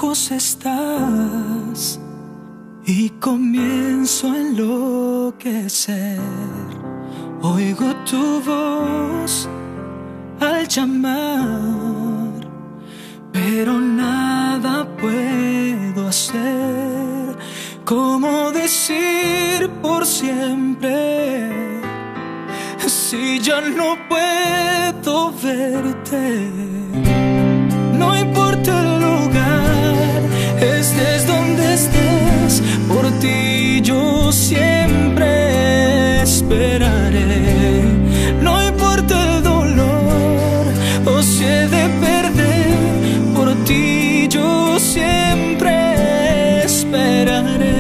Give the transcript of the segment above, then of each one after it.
lejos estás y comienzo a enloquecer. Oigo tu voz al llamar, pero nada puedo hacer. ¿Cómo decir por siempre si ya no puedo verte? No importa el lugar, estés donde estés, por ti yo siempre esperaré. No importa el dolor o si he de perder, por ti yo siempre esperaré.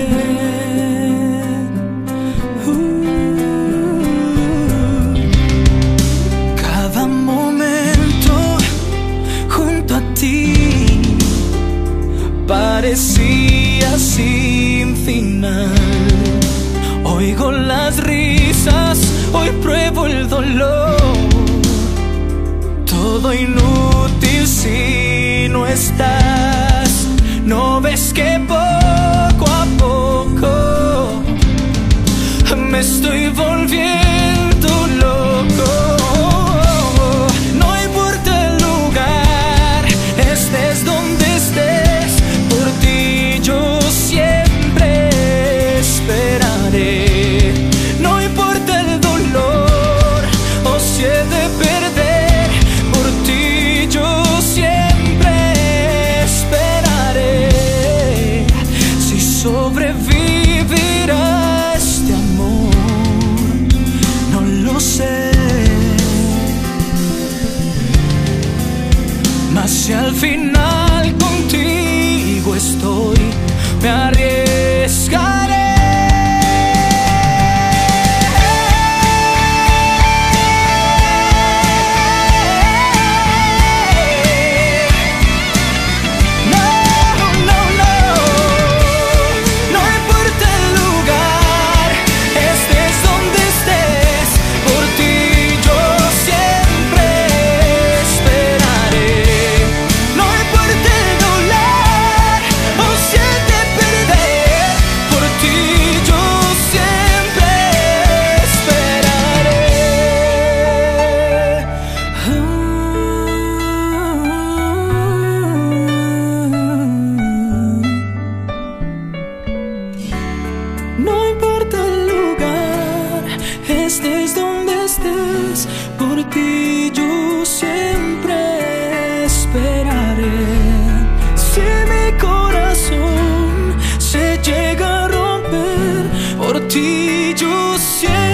Cada momento junto a ti parecía sin final. Oigo las risas, hoy pruebo el dolor. Todo inútil si no estás. ¿No ves que poco a poco me estoy volviendo loco? No importa el lugar, estés donde estés, por ti yo siempre esperaré. No importa el dolor o si he de perder, por ti yo siempre esperaré. Si sobrevivirá este amor, no lo sé, mas si al final contigo estoy, me arriesgaré. No importa el lugar, estés donde estés, por ti yo siempre esperaré. Si mi corazón se llega a romper, por ti yo siempre